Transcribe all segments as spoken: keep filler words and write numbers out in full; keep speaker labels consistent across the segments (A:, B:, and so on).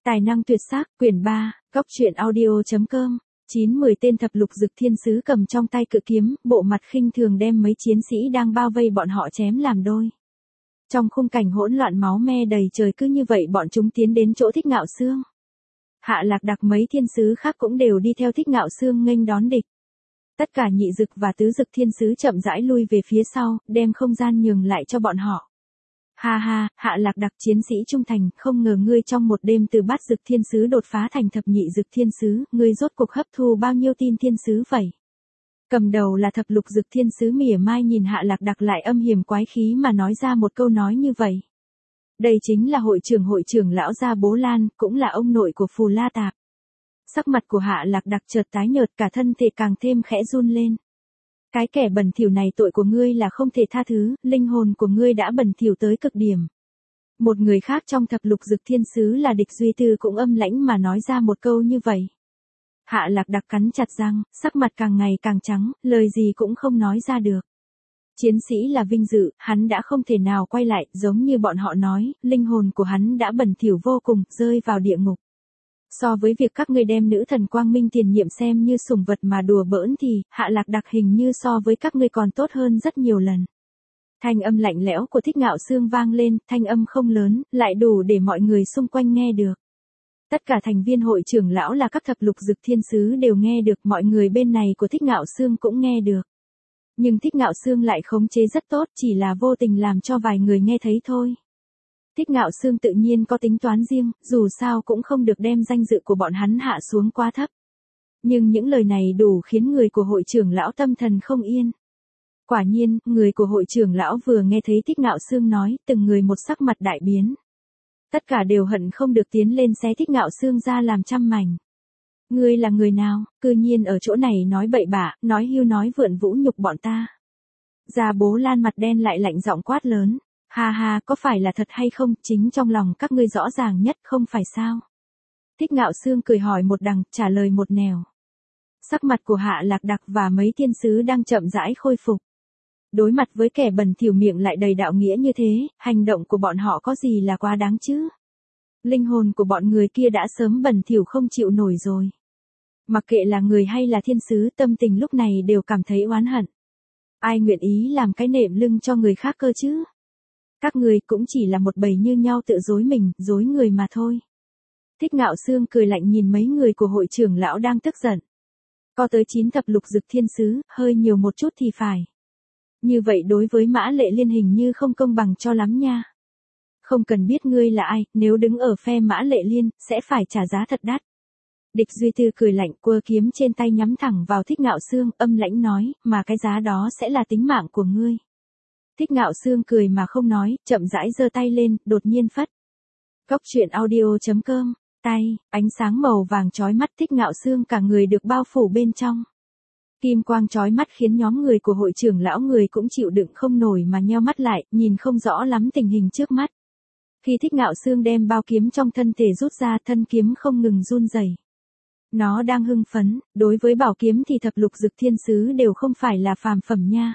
A: Tài năng tuyệt sắc, quyển ba, góc truyện audio.com, chín mười tên thập lục dực thiên sứ cầm trong tay cự kiếm, bộ mặt khinh thường đem mấy chiến sĩ đang bao vây bọn họ chém làm đôi. Trong khung cảnh hỗn loạn máu me đầy trời cứ như vậy bọn chúng tiến đến chỗ Thích Ngạo Sương. Hạ Lạc Đặc mấy thiên sứ khác cũng đều đi theo Thích Ngạo Sương nghênh đón địch. Tất cả nhị dực và tứ dực thiên sứ chậm rãi lui về phía sau, đem không gian nhường lại cho bọn họ. Ha ha, Hạ Lạc Đặc chiến sĩ trung thành, không ngờ ngươi trong một đêm từ bát dực thiên sứ đột phá thành thập nhị dực thiên sứ, ngươi rốt cuộc hấp thu bao nhiêu tin thiên sứ vậy? Cầm đầu là thập lục dực thiên sứ mỉa mai nhìn Hạ Lạc Đặc lại âm hiểm quái khí mà nói ra một câu nói như vậy. Đây chính là hội trưởng hội trưởng lão gia Bố Lan, cũng là ông nội của Phù La Tạp. Sắc mặt của Hạ Lạc Đặc chợt tái nhợt, cả thân thể càng thêm khẽ run lên. Cái kẻ bẩn thỉu này, tội của ngươi là không thể tha thứ, linh hồn của ngươi đã bẩn thỉu tới cực điểm. Một người khác trong thập lục dực thiên sứ là Địch Duy Tư cũng âm lãnh mà nói ra một câu như vậy. Hạ Lạc Đặc cắn chặt răng, sắc mặt càng ngày càng trắng, lời gì cũng không nói ra được. Chiến sĩ là vinh dự, hắn đã không thể nào quay lại, giống như bọn họ nói, linh hồn của hắn đã bẩn thỉu vô cùng, rơi vào địa ngục. So với việc các ngươi đem nữ thần quang minh tiền nhiệm xem như sủng vật mà đùa bỡn thì, Hạ Lạc Đặc hình như so với các ngươi còn tốt hơn rất nhiều lần. Thanh âm lạnh lẽo của Thích Ngạo Sương vang lên, thanh âm không lớn, lại đủ để mọi người xung quanh nghe được. Tất cả thành viên hội trưởng lão là các thập lục dực thiên sứ đều nghe được, mọi người bên này của Thích Ngạo Sương cũng nghe được. Nhưng Thích Ngạo Sương lại khống chế rất tốt, chỉ là vô tình làm cho vài người nghe thấy thôi. Thích Ngạo Sương tự nhiên có tính toán riêng, dù sao cũng không được đem danh dự của bọn hắn hạ xuống quá thấp. Nhưng những lời này đủ khiến người của hội trưởng lão tâm thần không yên. Quả nhiên, người của hội trưởng lão vừa nghe thấy Thích Ngạo Sương nói, từng người một sắc mặt đại biến. Tất cả đều hận không được tiến lên xé Thích Ngạo Sương ra làm trăm mảnh. Ngươi là người nào, cư nhiên ở chỗ này nói bậy bạ, nói hưu nói vượn vũ nhục bọn ta. Gia Bố Lan mặt đen lại lạnh giọng quát lớn. Ha ha, có phải là thật hay không, chính trong lòng các ngươi rõ ràng nhất, không phải sao? Thích Ngạo Sương cười hỏi một đằng, trả lời một nẻo. Sắc mặt của Hạ Lạc Đặc và mấy thiên sứ đang chậm rãi khôi phục. Đối mặt với kẻ bẩn thỉu miệng lại đầy đạo nghĩa như thế, hành động của bọn họ có gì là quá đáng chứ? Linh hồn của bọn người kia đã sớm bẩn thỉu không chịu nổi rồi. Mặc kệ là người hay là thiên sứ, tâm tình lúc này đều cảm thấy oán hận. Ai nguyện ý làm cái nệm lưng cho người khác cơ chứ? Các người cũng chỉ là một bầy như nhau tự dối mình, dối người mà thôi. Thích Ngạo Sương cười lạnh nhìn mấy người của hội trưởng lão đang tức giận. Có tới chín thập lục dực thiên sứ, hơi nhiều một chút thì phải. Như vậy đối với Mã Lệ Liên hình như không công bằng cho lắm nha. Không cần biết ngươi là ai, nếu đứng ở phe Mã Lệ Liên, sẽ phải trả giá thật đắt. Địch Duy Tư cười lạnh, quơ kiếm trên tay nhắm thẳng vào Thích Ngạo Sương, âm lãnh nói, mà cái giá đó sẽ là tính mạng của ngươi. Thích Ngạo Sương cười mà không nói, chậm rãi giơ tay lên, đột nhiên phất. Góc truyện audio.com, tay, ánh sáng màu vàng chói mắt, Thích Ngạo Sương cả người được bao phủ bên trong. Kim quang chói mắt khiến nhóm người của hội trưởng lão người cũng chịu đựng không nổi mà nheo mắt lại, nhìn không rõ lắm tình hình trước mắt. Khi Thích Ngạo Sương đem bao kiếm trong thân thể rút ra, thân kiếm không ngừng run rẩy. Nó đang hưng phấn, đối với bảo kiếm thì thập lục dực thiên sứ đều không phải là phàm phẩm nha.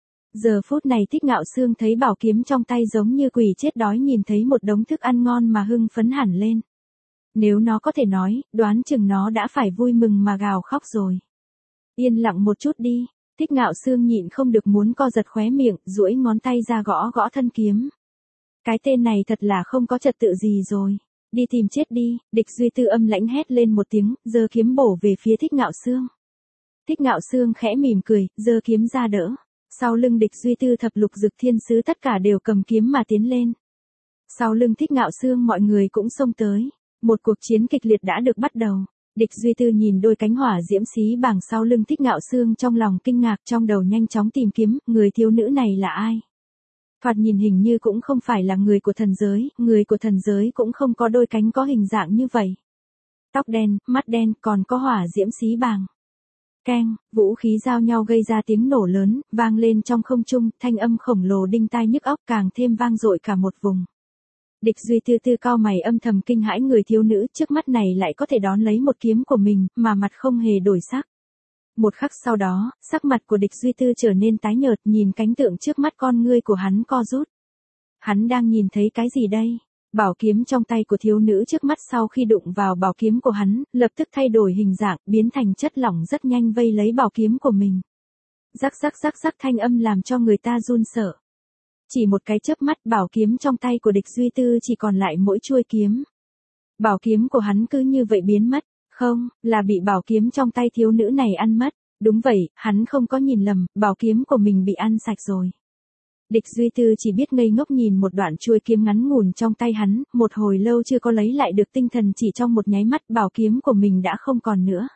A: Giờ phút này Thích Ngạo Sương thấy bảo kiếm trong tay giống như quỷ chết đói nhìn thấy một đống thức ăn ngon mà hưng phấn hẳn lên. Nếu nó có thể nói, đoán chừng nó đã phải vui mừng mà gào khóc rồi. Yên lặng một chút đi, Thích Ngạo Sương nhịn không được muốn co giật khóe miệng, duỗi ngón tay ra gõ gõ thân kiếm. Cái tên này thật là không có trật tự gì rồi. Đi tìm chết đi, Địch Duy Tư âm lãnh hét lên một tiếng, giơ kiếm bổ về phía Thích Ngạo Sương. Thích Ngạo Sương khẽ mỉm cười, giơ kiếm ra đỡ. Sau lưng Địch Duy Tư thập lục dực thiên sứ tất cả đều cầm kiếm mà tiến lên. Sau lưng Thích Ngạo Sương mọi người cũng xông tới. Một cuộc chiến kịch liệt đã được bắt đầu. Địch Duy Tư nhìn đôi cánh hỏa diễm xí bàng sau lưng Thích Ngạo Sương trong lòng kinh ngạc, trong đầu nhanh chóng tìm kiếm, người thiếu nữ này là ai? Thoạt nhìn hình như cũng không phải là người của thần giới, người của thần giới cũng không có đôi cánh có hình dạng như vậy. Tóc đen, mắt đen, còn có hỏa diễm xí bàng. Keng, vũ khí giao nhau gây ra tiếng nổ lớn, vang lên trong không trung, thanh âm khổng lồ đinh tai nhức óc càng thêm vang dội cả một vùng. Địch Duy Tư tư cao mày âm thầm kinh hãi, người thiếu nữ trước mắt này lại có thể đón lấy một kiếm của mình, mà mặt không hề đổi sắc. Một khắc sau đó, sắc mặt của Địch Duy Tư trở nên tái nhợt, nhìn cánh tượng trước mắt, con ngươi của hắn co rút. Hắn đang nhìn thấy cái gì đây? Bảo kiếm trong tay của thiếu nữ trước mắt sau khi đụng vào bảo kiếm của hắn, lập tức thay đổi hình dạng, biến thành chất lỏng rất nhanh vây lấy bảo kiếm của mình. Rắc rắc rắc rắc thanh âm làm cho người ta run sợ. Chỉ một cái chớp mắt bảo kiếm trong tay của Địch Duy Tư chỉ còn lại mỗi chuôi kiếm. Bảo kiếm của hắn cứ như vậy biến mất, không, là bị bảo kiếm trong tay thiếu nữ này ăn mất. Đúng vậy, hắn không có nhìn lầm, bảo kiếm của mình bị ăn sạch rồi. Địch Duy Tư chỉ biết ngây ngốc nhìn một đoạn chuôi kiếm ngắn ngủn trong tay hắn, một hồi lâu chưa có lấy lại được tinh thần, chỉ trong một nháy mắt bảo kiếm của mình đã không còn nữa.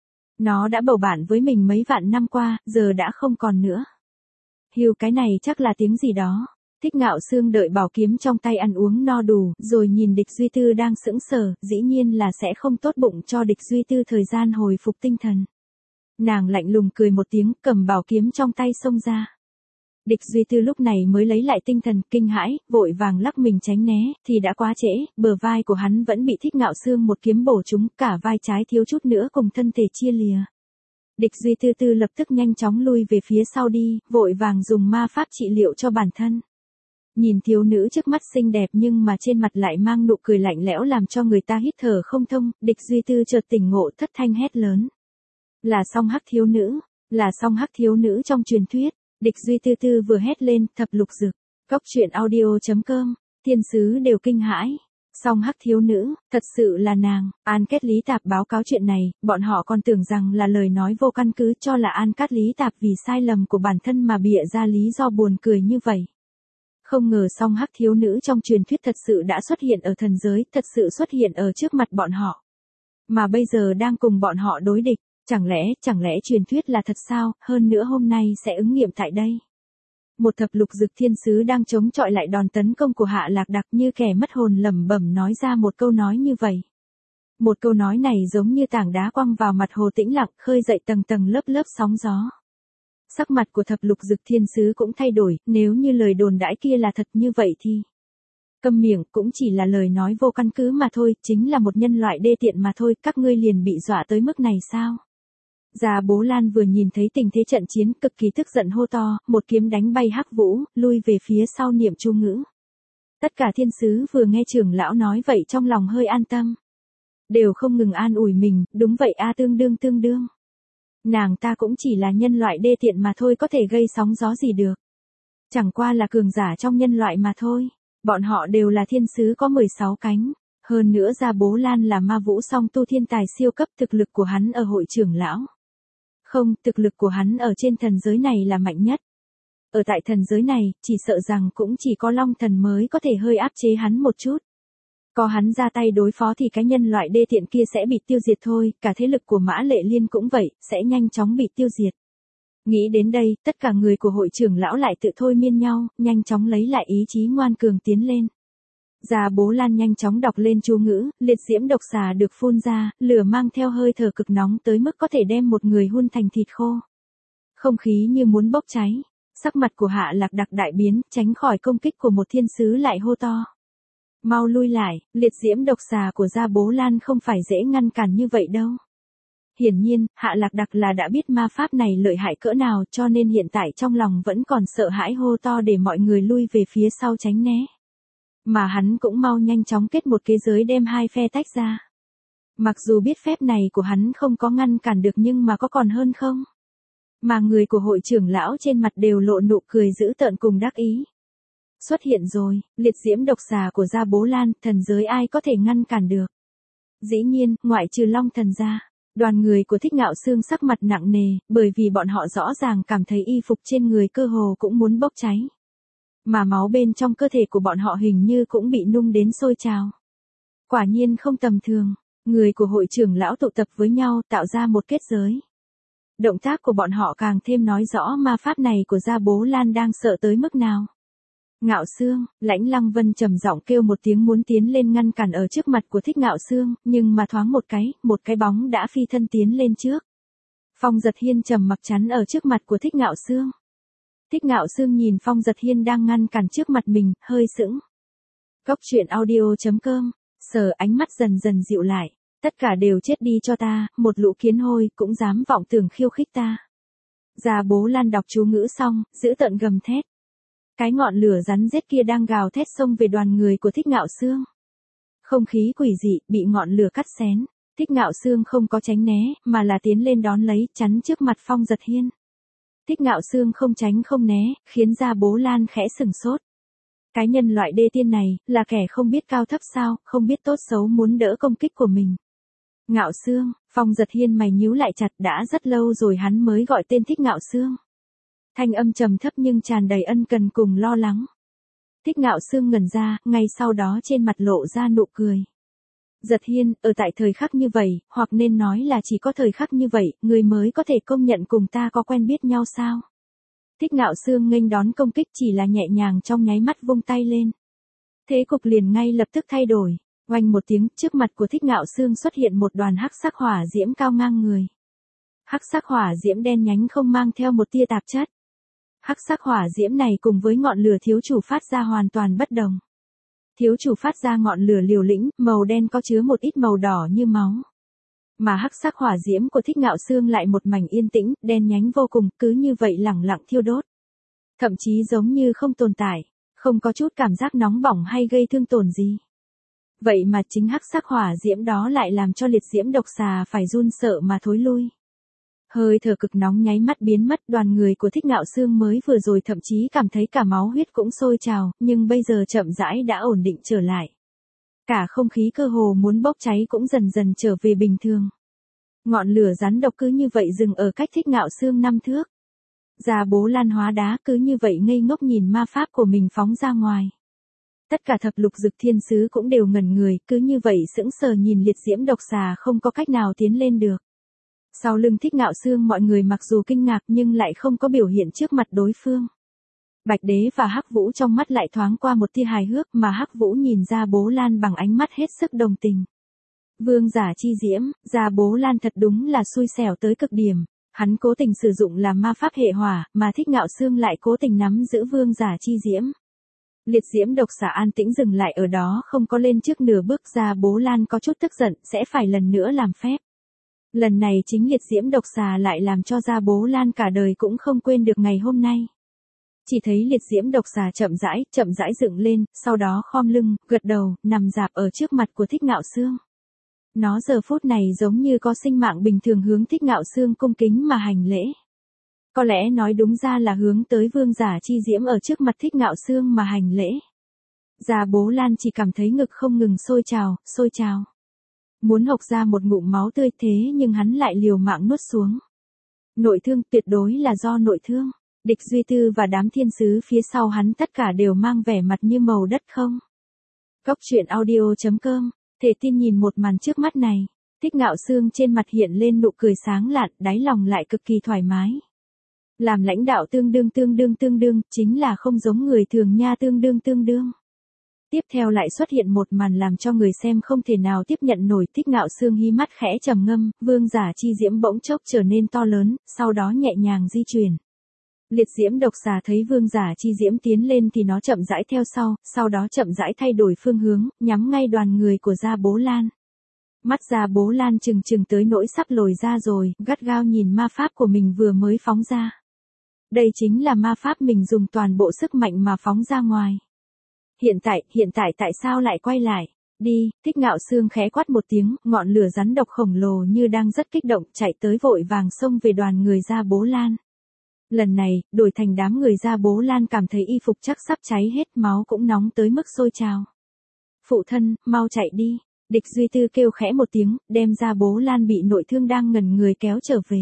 A: Nó đã bầu bạn với mình mấy vạn năm qua, giờ đã không còn nữa. Hiu, cái này chắc là tiếng gì đó. Thích Ngạo Xương đợi bảo kiếm trong tay ăn uống no đủ, rồi nhìn Địch Duy Tư đang sững sờ, dĩ nhiên là sẽ không tốt bụng cho Địch Duy Tư thời gian hồi phục tinh thần. Nàng lạnh lùng cười một tiếng, cầm bảo kiếm trong tay xông ra. Địch Duy Tư lúc này mới lấy lại tinh thần, kinh hãi, vội vàng lắc mình tránh né, thì đã quá trễ, bờ vai của hắn vẫn bị Thích Ngạo Xương một kiếm bổ trúng, cả vai trái thiếu chút nữa cùng thân thể chia lìa. Địch Duy Tư Tư lập tức nhanh chóng lui về phía sau đi, vội vàng dùng ma pháp trị liệu cho bản thân. Nhìn thiếu nữ trước mắt xinh đẹp nhưng mà trên mặt lại mang nụ cười lạnh lẽo làm cho người ta hít thở không thông, Địch Duy Tư chợt tỉnh ngộ, thất thanh hét lớn. Là song hắc thiếu nữ, là song hắc thiếu nữ trong truyền thuyết. Địch Duy Tư Tư vừa hét lên, thập lục dực. Cóc truyện audio chấm com, thiên sứ đều kinh hãi. Song hắc thiếu nữ, thật sự là nàng. An Kết Lý Tạp báo cáo chuyện này, bọn họ còn tưởng rằng là lời nói vô căn cứ, cho là An Cát Lý Tạp vì sai lầm của bản thân mà bịa ra lý do buồn cười như vậy. Không ngờ song hắc thiếu nữ trong truyền thuyết thật sự đã xuất hiện ở thần giới, thật sự xuất hiện ở trước mặt bọn họ. Mà bây giờ đang cùng bọn họ đối địch. Chẳng lẽ, chẳng lẽ truyền thuyết là thật sao, hơn nữa hôm nay sẽ ứng nghiệm tại đây. Một thập lục dực thiên sứ đang chống chọi lại đòn tấn công của Hạ Lạc Đặc, như kẻ mất hồn lẩm bẩm nói ra một câu nói như vậy. Một câu nói này giống như tảng đá quăng vào mặt hồ tĩnh lặng, khơi dậy tầng tầng lớp lớp sóng gió. Sắc mặt của thập lục dực thiên sứ cũng thay đổi, nếu như lời đồn đãi kia là thật như vậy thì... Câm miệng, cũng chỉ là lời nói vô căn cứ mà thôi, chính là một nhân loại đê tiện mà thôi, các ngươi liền bị dọa tới mức này sao? Già Bố Lan vừa nhìn thấy tình thế trận chiến, cực kỳ tức giận hô to, một kiếm đánh bay Hắc Vũ, lui về phía sau niệm chú ngữ. Tất cả thiên sứ vừa nghe trưởng lão nói vậy trong lòng hơi an tâm. Đều không ngừng an ủi mình, đúng vậy a, tương đương tương đương. Nàng ta cũng chỉ là nhân loại đê tiện mà thôi, có thể gây sóng gió gì được. Chẳng qua là cường giả trong nhân loại mà thôi. Bọn họ đều là thiên sứ có mười sáu cánh. Hơn nữa Gia Bố Lan là ma vũ song tu thiên tài siêu cấp, thực lực của hắn ở hội trưởng lão. Không, thực lực của hắn ở trên thần giới này là mạnh nhất. Ở tại thần giới này, chỉ sợ rằng cũng chỉ có Long Thần mới có thể hơi áp chế hắn một chút. Có hắn ra tay đối phó thì cái nhân loại đê tiện kia sẽ bị tiêu diệt thôi, cả thế lực của Mã Lệ Liên cũng vậy, sẽ nhanh chóng bị tiêu diệt. Nghĩ đến đây, tất cả người của hội trưởng lão lại tự thôi miên nhau, nhanh chóng lấy lại ý chí ngoan cường tiến lên. Già Bố Lan nhanh chóng đọc lên chú ngữ, liệt diễm độc xà được phun ra, lửa mang theo hơi thở cực nóng tới mức có thể đem một người hun thành thịt khô. Không khí như muốn bốc cháy, sắc mặt của Hạ Lạc Đặc đại biến, tránh khỏi công kích của một thiên sứ lại hô to. Mau lui lại, liệt diễm độc xà của Gia Bố Lan không phải dễ ngăn cản như vậy đâu. Hiển nhiên, Hạ Lạc Đặc là đã biết ma pháp này lợi hại cỡ nào, cho nên hiện tại trong lòng vẫn còn sợ hãi hô to để mọi người lui về phía sau tránh né. Mà hắn cũng mau nhanh chóng kết một kế giới đem hai phe tách ra. Mặc dù biết phép này của hắn không có ngăn cản được nhưng mà có còn hơn không? Mà người của hội trưởng lão trên mặt đều lộ nụ cười dữ tợn cùng đắc ý. Xuất hiện rồi, liệt diễm độc xà của Gia Bố Lan, thần giới ai có thể ngăn cản được? Dĩ nhiên, ngoại trừ Long Thần ra. Đoàn người của Thích Ngạo Xương sắc mặt nặng nề, bởi vì bọn họ rõ ràng cảm thấy y phục trên người cơ hồ cũng muốn bốc cháy. Mà máu bên trong cơ thể của bọn họ hình như cũng bị nung đến sôi trào. Quả nhiên không tầm thường, người của hội trưởng lão tụ tập với nhau tạo ra một kết giới. Động tác của bọn họ càng thêm nói rõ ma pháp này của Gia Bố Lan đang sợ tới mức nào. Ngạo Xương, Lãnh Lăng Vân trầm giọng kêu một tiếng muốn tiến lên ngăn cản ở trước mặt của Thích Ngạo Xương, nhưng mà thoáng một cái, một cái bóng đã phi thân tiến lên trước. Phong Giật Hiên trầm mặc chắn ở trước mặt của Thích Ngạo Xương. Thích Ngạo Xương nhìn Phong Giật Hiên đang ngăn cản trước mặt mình, hơi sững. Cóc truyện audio chấm com, sờ ánh mắt dần dần dịu lại. Tất cả đều chết đi cho ta, một lũ kiến hôi, cũng dám vọng tưởng khiêu khích ta. Gia Bố Lan đọc chú ngữ xong, giữ tợn gầm thét. Cái ngọn lửa rắn rết kia đang gào thét xông về đoàn người của Thích Ngạo Sương. Không khí quỷ dị, bị ngọn lửa cắt xén. Thích Ngạo Sương không có tránh né, mà là tiến lên đón lấy, chắn trước mặt Phong Giật Hiên. Thích Ngạo Sương không tránh không né, khiến Gia Bố Lan khẽ sừng sốt. Cái nhân loại đê tiên này, là kẻ không biết cao thấp sao, không biết tốt xấu muốn đỡ công kích của mình. Ngạo Sương, Phong Giật Hiên mày nhíu lại chặt, đã rất lâu rồi hắn mới gọi tên Thích Ngạo Sương. Thanh âm trầm thấp nhưng tràn đầy ân cần cùng lo lắng. Thích Ngạo Sương ngẩn ra, ngay sau đó trên mặt lộ ra nụ cười. Giật Hiên, ở tại thời khắc như vậy, hoặc nên nói là chỉ có thời khắc như vậy, người mới có thể công nhận cùng ta có quen biết nhau sao? Thích Ngạo Sương nghênh đón công kích chỉ là nhẹ nhàng trong nháy mắt vung tay lên. Thế cục liền ngay lập tức thay đổi. Oanh một tiếng, trước mặt của Thích Ngạo Sương xuất hiện một đoàn hắc sắc hỏa diễm cao ngang người. Hắc sắc hỏa diễm đen nhánh không mang theo một tia tạp chất. Hắc sắc hỏa diễm này cùng với ngọn lửa thiếu chủ phát ra hoàn toàn bất đồng. Thiếu chủ phát ra ngọn lửa liều lĩnh, màu đen có chứa một ít màu đỏ như máu. Mà hắc sắc hỏa diễm của Thích Ngạo Sương lại một mảnh yên tĩnh, đen nhánh vô cùng, cứ như vậy lẳng lặng thiêu đốt. Thậm chí giống như không tồn tại, không có chút cảm giác nóng bỏng hay gây thương tổn gì. Vậy mà chính hắc sắc hỏa diễm đó lại làm cho liệt diễm độc xà phải run sợ mà thối lui. Hơi thở cực nóng nháy mắt biến mất, đoàn người của Thích Ngạo Sương mới vừa rồi thậm chí cảm thấy cả máu huyết cũng sôi trào, nhưng bây giờ chậm rãi đã ổn định trở lại. Cả không khí cơ hồ muốn bốc cháy cũng dần dần trở về bình thường. Ngọn lửa rắn độc cứ như vậy dừng ở cách Thích Ngạo Sương năm thước. Gia Bố Lan hóa đá cứ như vậy ngây ngốc nhìn ma pháp của mình phóng ra ngoài. Tất cả thập lục dực thiên sứ cũng đều ngẩn người, cứ như vậy sững sờ nhìn liệt diễm độc xà không có cách nào tiến lên được. Sau lưng Thích Ngạo Sương mọi người mặc dù kinh ngạc nhưng lại không có biểu hiện trước mặt đối phương. Bạch Đế và Hắc Vũ trong mắt lại thoáng qua một tia hài hước, mà Hắc Vũ nhìn Gia Bố Lan bằng ánh mắt hết sức đồng tình. Vương giả chi diễm, Gia Bố Lan thật đúng là xui xẻo tới cực điểm. Hắn cố tình sử dụng làm ma pháp hệ hỏa, mà Thích Ngạo Sương lại cố tình nắm giữ vương giả chi diễm. Liệt diễm độc xà an tĩnh dừng lại ở đó, không có lên trước nửa bước. Gia Bố Lan có chút tức giận, sẽ phải lần nữa làm phép. Lần này chính liệt diễm độc xà lại làm cho Gia Bố Lan cả đời cũng không quên được ngày hôm nay. Chỉ thấy liệt diễm độc xà chậm rãi, chậm rãi dựng lên, sau đó khom lưng, gật đầu, nằm rạp ở trước mặt của Thích Ngạo Sương. Nó giờ phút này giống như có sinh mạng bình thường hướng Thích Ngạo Sương cung kính mà hành lễ. Có lẽ nói đúng ra là hướng tới vương giả chi diễm ở trước mặt Thích Ngạo Sương mà hành lễ. Gia Bố Lan chỉ cảm thấy ngực không ngừng sôi trào, sôi trào. Muốn hộc ra một ngụm máu tươi, thế nhưng hắn lại liều mạng nuốt xuống. Nội thương, tuyệt đối là do nội thương. Địch Duy Tư và đám thiên sứ phía sau hắn tất cả đều mang vẻ mặt như màu đất không. Cốc truyện audio chấm com, thể tin nhìn một màn trước mắt này. Thích Ngạo Sương trên mặt hiện lên nụ cười sáng lạn, đáy lòng lại cực kỳ thoải mái. Làm lãnh đạo tương đương tương đương tương đương, chính là không giống người thường nha, tương đương tương đương. Tiếp theo lại xuất hiện một màn làm cho người xem không thể nào tiếp nhận nổi. Thích Ngạo Sương hí mắt khẽ trầm ngâm, vương giả chi diễm bỗng chốc trở nên to lớn, sau đó nhẹ nhàng di chuyển. Liệt diễm độc xà thấy vương giả chi diễm tiến lên thì nó chậm rãi theo sau, sau đó chậm rãi thay đổi phương hướng, nhắm ngay đoàn người của Gia Bố Lan. Mắt Gia Bố Lan trừng trừng tới nỗi sắp lồi ra rồi, gắt gao nhìn ma pháp của mình vừa mới phóng ra. Đây chính là ma pháp mình dùng toàn bộ sức mạnh mà phóng ra ngoài. Hiện tại, hiện tại tại sao lại quay lại? Đi, Thích Ngạo Sương khẽ quát một tiếng, ngọn lửa rắn độc khổng lồ như đang rất kích động, chạy tới vội vàng xông về đoàn người Gia Bố Lan. Lần này, đổi thành đám người Gia Bố Lan cảm thấy y phục chắc sắp cháy hết, máu cũng nóng tới mức sôi trào. Phụ thân, mau chạy đi. Địch Duy Tư kêu khẽ một tiếng, đem Gia Bố Lan bị nội thương đang ngẩn người kéo trở về.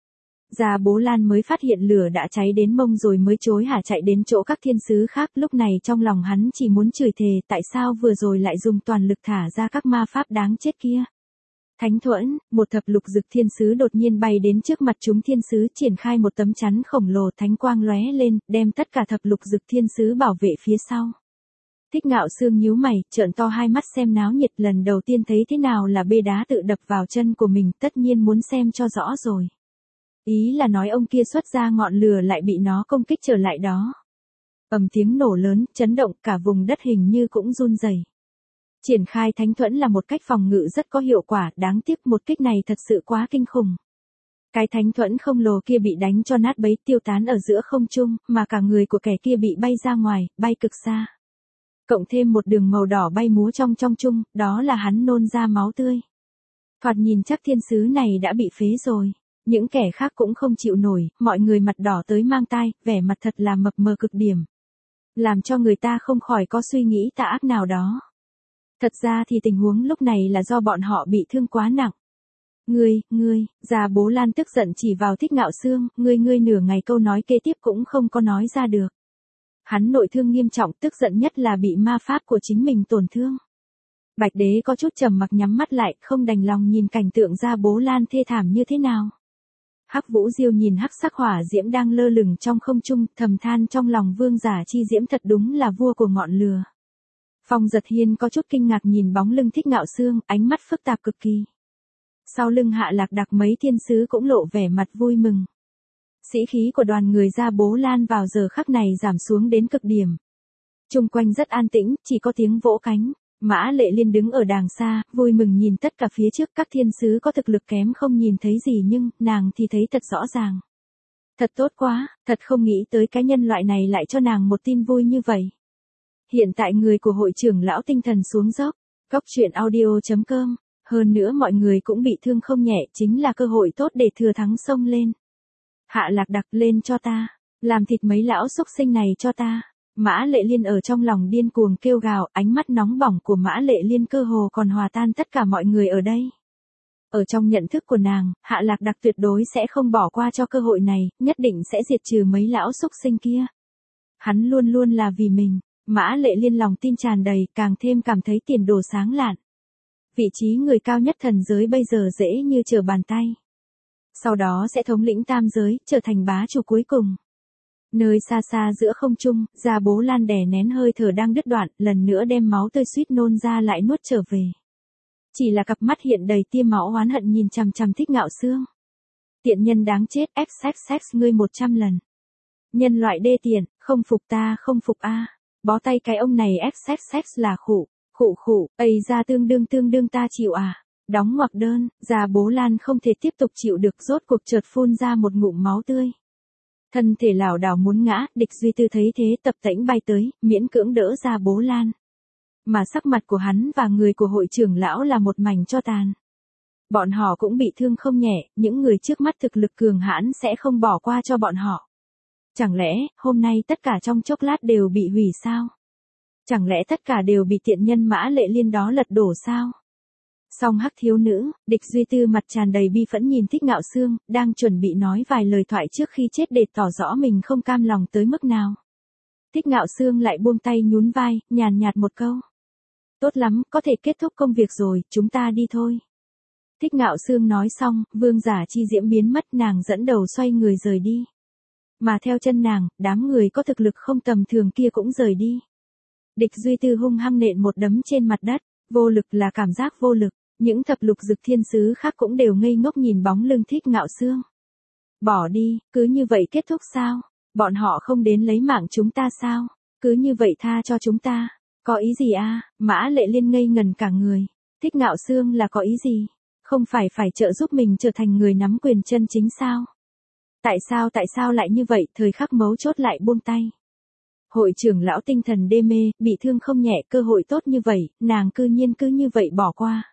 A: Gia Bố Lan mới phát hiện lửa đã cháy đến mông rồi mới chối hả chạy đến chỗ các thiên sứ khác. Lúc này trong lòng hắn chỉ muốn chửi thề, tại sao vừa rồi lại dùng toàn lực thả ra các ma pháp đáng chết kia. Thánh Thuẫn, một thập lục dực thiên sứ đột nhiên bay đến trước mặt chúng thiên sứ, triển khai một tấm chắn khổng lồ, thánh quang lóe lên, đem tất cả thập lục dực thiên sứ bảo vệ phía sau. Thích Ngạo Sương nhíu mày, trợn to hai mắt xem náo nhiệt, lần đầu tiên thấy thế nào là bê đá tự đập vào chân của mình, tất nhiên muốn xem cho rõ rồi. Ý là nói ông kia xuất ra ngọn lửa lại bị nó công kích trở lại đó. Ầm tiếng nổ lớn, chấn động, cả vùng đất hình như cũng run rẩy. Triển khai thánh thuẫn là một cách phòng ngự rất có hiệu quả, đáng tiếc một kích này thật sự quá kinh khủng. Cái thánh thuẫn không lồ kia bị đánh cho nát bấy tiêu tán ở giữa không trung, mà cả người của kẻ kia bị bay ra ngoài, bay cực xa. Cộng thêm một đường màu đỏ bay múa trong trong chung, đó là hắn nôn ra máu tươi. Thoạt nhìn chắc thiên sứ này đã bị phế rồi. Những kẻ khác cũng không chịu nổi, mọi người mặt đỏ tới mang tai, vẻ mặt thật là mập mờ cực điểm. Làm cho người ta không khỏi có suy nghĩ tà ác nào đó. Thật ra thì tình huống lúc này là do bọn họ bị thương quá nặng. Ngươi, ngươi, già Bố Lan tức giận chỉ vào Thích Ngạo Xương, ngươi ngươi nửa ngày câu nói kế tiếp cũng không có nói ra được. Hắn nội thương nghiêm trọng, tức giận nhất là bị ma pháp của chính mình tổn thương. Bạch Đế có chút trầm mặc nhắm mắt lại, không đành lòng nhìn cảnh tượng già Bố Lan thê thảm như thế nào. Hắc Vũ Diêu nhìn hắc sắc hỏa diễm đang lơ lửng trong không trung, thầm than trong lòng Vương Giả Chi Diễm thật đúng là vua của ngọn lửa. Phong Giật Hiên có chút kinh ngạc nhìn bóng lưng Thích Ngạo Xương, ánh mắt phức tạp cực kỳ. Sau lưng Hạ Lạc Đặc mấy thiên sứ cũng lộ vẻ mặt vui mừng. Sĩ khí của đoàn người gia Bố Lan vào giờ khắc này giảm xuống đến cực điểm. Chung quanh rất an tĩnh, chỉ có tiếng vỗ cánh. Mã Lệ Liên đứng ở đàng xa, vui mừng nhìn tất cả phía trước, các thiên sứ có thực lực kém không nhìn thấy gì nhưng, nàng thì thấy thật rõ ràng. Thật tốt quá, thật không nghĩ tới cái nhân loại này lại cho nàng một tin vui như vậy. Hiện tại người của hội trưởng lão tinh thần xuống dốc, Cóc Truyện Audio chấm com, hơn nữa mọi người cũng bị thương không nhẹ, chính là cơ hội tốt để thừa thắng xông lên. Hạ Lạc Đặc lên cho ta, làm thịt mấy lão xúc sinh này cho ta. Mã Lệ Liên ở trong lòng điên cuồng kêu gào, ánh mắt nóng bỏng của Mã Lệ Liên cơ hồ còn hòa tan tất cả mọi người ở đây. Ở trong nhận thức của nàng, Hạ Lạc Đặc tuyệt đối sẽ không bỏ qua cho cơ hội này, nhất định sẽ diệt trừ mấy lão xúc sinh kia. Hắn luôn luôn là vì mình. Mã Lệ Liên lòng tin tràn đầy, càng thêm cảm thấy tiền đồ sáng lạn. Vị trí người cao nhất thần giới bây giờ dễ như trở bàn tay. Sau đó sẽ thống lĩnh tam giới, trở thành bá chủ cuối cùng. Nơi xa xa giữa không trung, gia Bố Lan đè nén hơi thở đang đứt đoạn, lần nữa đem máu tươi suýt nôn ra lại nuốt trở về. Chỉ là cặp mắt hiện đầy tia máu oán hận nhìn chằm chằm Thích Ngạo Xương. Tiện nhân đáng chết, ép xách xách ngươi một trăm lần. Nhân loại đê tiện, không phục ta không phục a. Bó tay cái ông này ép xách xách là khụ, khụ khụ, ây ra tương đương tương đương ta chịu à. Đóng ngoặc đơn, gia Bố Lan không thể tiếp tục chịu được, rốt cuộc chợt phun ra một ngụm máu tươi. Thân thể lảo đảo muốn ngã, Địch Duy Tư thấy thế tập tễnh bay tới, miễn cưỡng đỡ gia Bố Lan. Mà sắc mặt của hắn và người của hội trưởng lão là một mảnh tro tàn. Bọn họ cũng bị thương không nhẹ, những người trước mắt thực lực cường hãn sẽ không bỏ qua cho bọn họ. Chẳng lẽ, hôm nay tất cả trong chốc lát đều bị hủy sao? Chẳng lẽ tất cả đều bị tiện nhân Mã Lệ Liên đó lật đổ sao? Song hắc thiếu nữ, Địch Duy Tư mặt tràn đầy bi phẫn nhìn Thích Ngạo Xương, đang chuẩn bị nói vài lời thoại trước khi chết để tỏ rõ mình không cam lòng tới mức nào. Thích Ngạo Xương lại buông tay nhún vai, nhàn nhạt một câu. Tốt lắm, có thể kết thúc công việc rồi, chúng ta đi thôi. Thích Ngạo Xương nói xong, Vương Giả Chi Diễm biến mất, nàng dẫn đầu xoay người rời đi. Mà theo chân nàng, đám người có thực lực không tầm thường kia cũng rời đi. Địch Duy Tư hung hăng nện một đấm trên mặt đất, vô lực là cảm giác vô lực. Những thập lục dực thiên sứ khác cũng đều ngây ngốc nhìn bóng lưng Thích Ngạo Xương. Bỏ đi, cứ như vậy kết thúc sao? Bọn họ không đến lấy mạng chúng ta sao? Cứ như vậy tha cho chúng ta. Có ý gì a? Mã Lệ Liên ngây ngần cả người. Thích Ngạo Xương là có ý gì? Không phải phải trợ giúp mình trở thành người nắm quyền chân chính sao? Tại sao tại sao lại như vậy, thời khắc mấu chốt lại buông tay? Hội trưởng lão tinh thần đê mê, bị thương không nhẹ, cơ hội tốt như vậy, nàng cư nhiên cứ như vậy bỏ qua.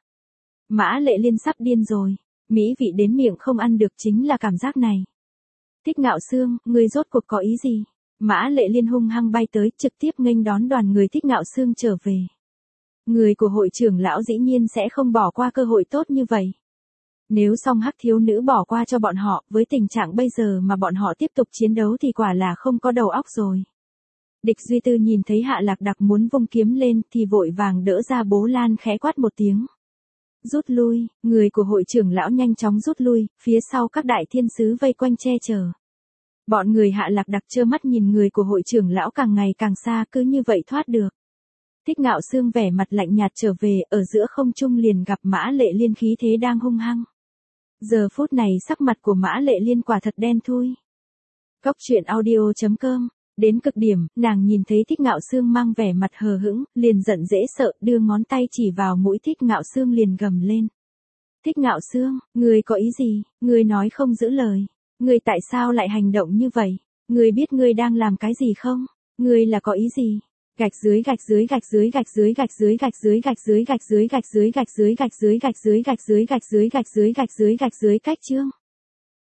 A: Mã Lệ Liên sắp điên rồi, mỹ vị đến miệng không ăn được chính là cảm giác này. Thích Ngạo Xương, ngươi rốt cuộc có ý gì? Mã Lệ Liên hung hăng bay tới, trực tiếp nghênh đón đoàn người Thích Ngạo Xương trở về. Người của hội trưởng lão dĩ nhiên sẽ không bỏ qua cơ hội tốt như vậy. Nếu song hắc thiếu nữ bỏ qua cho bọn họ, với tình trạng bây giờ mà bọn họ tiếp tục chiến đấu thì quả là không có đầu óc rồi. Địch Duy Tư nhìn thấy Hạ Lạc Đặc muốn vung kiếm lên thì vội vàng đỡ ra Bố Lan khẽ quát một tiếng. Rút lui, người của hội trưởng lão nhanh chóng rút lui, phía sau các đại thiên sứ vây quanh che chở. Bọn người Hạ Lạc Đặc trơ mắt nhìn người của hội trưởng lão càng ngày càng xa, cứ như vậy thoát được. Thích Ngạo Xương vẻ mặt lạnh nhạt trở về, ở giữa không trung liền gặp Mã Lệ Liên khí thế đang hung hăng. Giờ phút này sắc mặt của Mã Lệ Liên quả thật đen thui. Cóc Truyện Audio chấm com. Đến cực điểm, nàng nhìn thấy Thích Ngạo Xương mang vẻ mặt hờ hững, liền giận dễ sợ, đưa ngón tay chỉ vào mũi Thích Ngạo Xương liền gầm lên. Thích Ngạo Xương, ngươi có ý gì, ngươi nói không giữ lời. Ngươi tại sao lại hành động như vậy? Ngươi biết ngươi đang làm cái gì không? Ngươi là có ý gì? Gạch dưới gạch dưới gạch dưới gạch dưới gạch dưới gạch dưới gạch dưới gạch dưới gạch dưới gạch dưới gạch dưới gạch dưới gạch dưới gạch dưới gạch dưới gạch dưới gạch dưới cách chương.